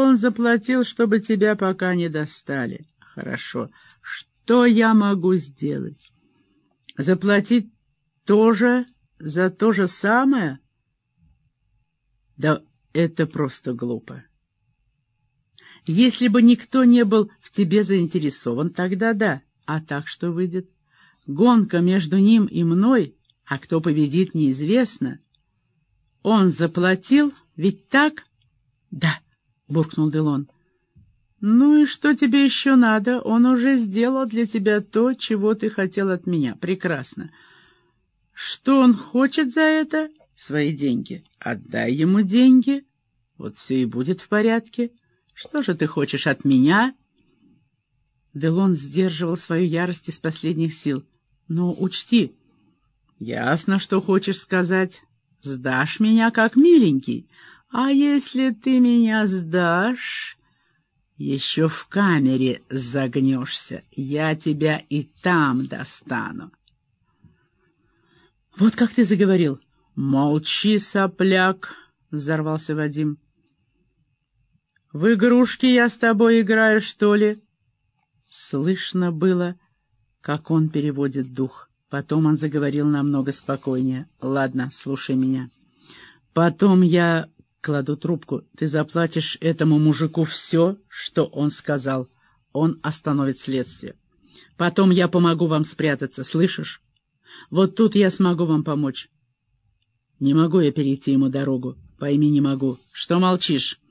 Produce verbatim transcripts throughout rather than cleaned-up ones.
он заплатил, чтобы тебя пока не достали. Хорошо. Что я могу сделать? Заплатить тоже за то же самое? Да это просто глупо. Если бы никто не был в тебе заинтересован, тогда да. А так что выйдет? Гонка между ним и мной, а кто победит, неизвестно. Он заплатил, ведь так? Да, буркнул Делон. Ну и что тебе еще надо? Он уже сделал для тебя то, чего ты хотел от меня. Прекрасно. Что он хочет за это? Свои деньги. Отдай ему деньги. Вот все и будет в порядке. Что же ты хочешь от меня? Делон сдерживал свою ярость из последних сил. Но учти, ясно, что хочешь сказать. Сдашь меня как миленький. А если ты меня сдашь, еще в камере загнешься. Я тебя и там достану. Вот как ты заговорил. Молчи, сопляк, взорвался Вадим. В игрушки я с тобой играю, что ли? Слышно было, как он переводит дух. Потом он заговорил намного спокойнее. Ладно, слушай меня. Потом я кладу трубку. Ты заплатишь этому мужику все, что он сказал. Он остановит следствие. Потом я помогу вам спрятаться, слышишь? Вот тут я смогу вам помочь. Не могу я перейти ему дорогу. Пойми, не могу. Что молчишь?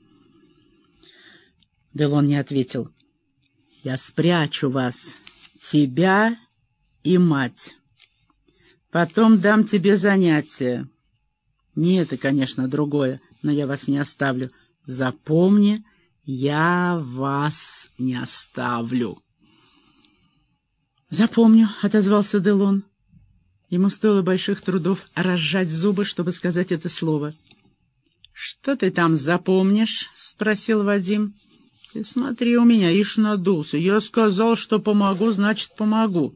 Делон не ответил. Я спрячу вас, тебя и мать. Потом дам тебе занятие. Не это, конечно, другое, но я вас не оставлю. Запомни, я вас не оставлю. Запомню, — отозвался Делон. Ему стоило больших трудов разжать зубы, чтобы сказать это слово. — Что ты там запомнишь? — спросил Вадим. — Ты смотри у меня, ишь надулся. Я сказал, что помогу, значит, помогу.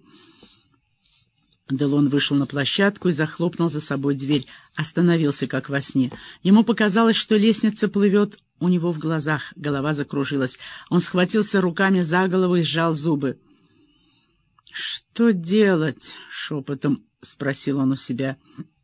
Делон вышел на площадку и захлопнул за собой дверь. Остановился, как во сне. Ему показалось, что лестница плывет у него в глазах. Голова закружилась. Он схватился руками за голову и сжал зубы. — Что делать? — шепотом спросил он у себя.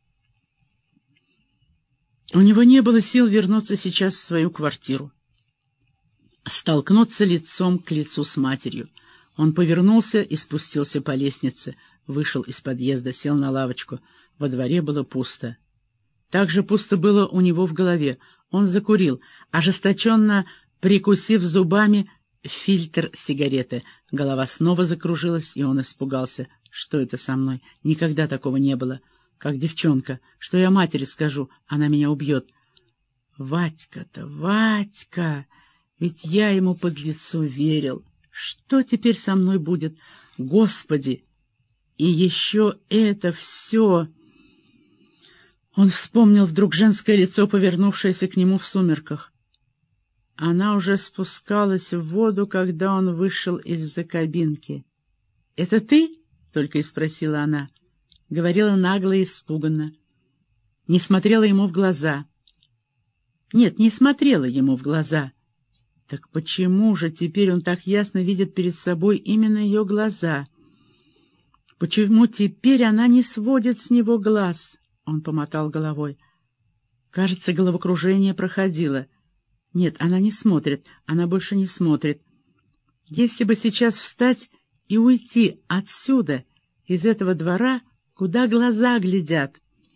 У него не было сил вернуться сейчас в свою квартиру, столкнуться лицом к лицу с матерью. Он повернулся и спустился по лестнице, вышел из подъезда, сел на лавочку. Во дворе было пусто. Так же пусто было у него в голове. Он закурил, ожесточенно прикусив зубами фильтр сигареты. Голова снова закружилась, и он испугался. Что это со мной? Никогда такого не было. Как девчонка. Что я матери скажу? Она меня убьет. Вадька-то, Вадька! Ведь я ему под лицо верил. Что теперь со мной будет? Господи! И еще это все... Он вспомнил вдруг женское лицо, повернувшееся к нему в сумерках. Она уже спускалась в воду, когда он вышел из-за кабинки. — Это ты? — только и спросила она. Говорила нагло и испуганно. Не смотрела ему в глаза. Нет, не смотрела ему в глаза. Так почему же теперь он так ясно видит перед собой именно ее глаза? Почему теперь она не сводит с него глаз? Он помотал головой. Кажется, головокружение проходило. Нет, она не смотрит, она больше не смотрит. Если бы сейчас встать и уйти отсюда, из этого двора, куда глаза глядят.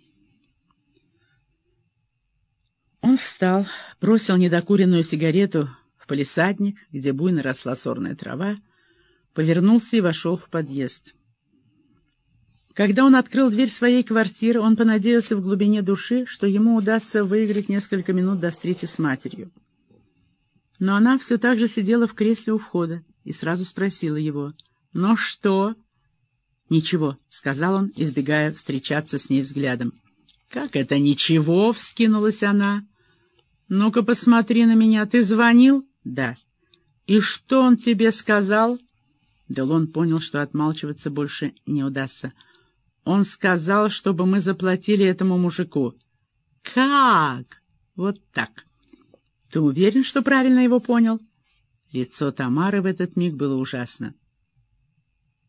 Он встал, бросил недокуренную сигарету в палисадник, где буйно росла сорная трава, повернулся и вошел в подъезд. Когда он открыл дверь своей квартиры, он понадеялся в глубине души, что ему удастся выиграть несколько минут до встречи с матерью. Но она все так же сидела в кресле у входа и сразу спросила его: «Ну что?» «Ничего», — сказал он, избегая встречаться с ней взглядом. «Как это ничего?» — вскинулась она. «Ну-ка посмотри на меня. Ты звонил?» «Да». «И что он тебе сказал?» Делон понял, что отмалчиваться больше не удастся. «Он сказал, чтобы мы заплатили этому мужику». «Как?» «Вот так». Ты уверен, что правильно его понял? Лицо Тамары в этот миг было ужасно.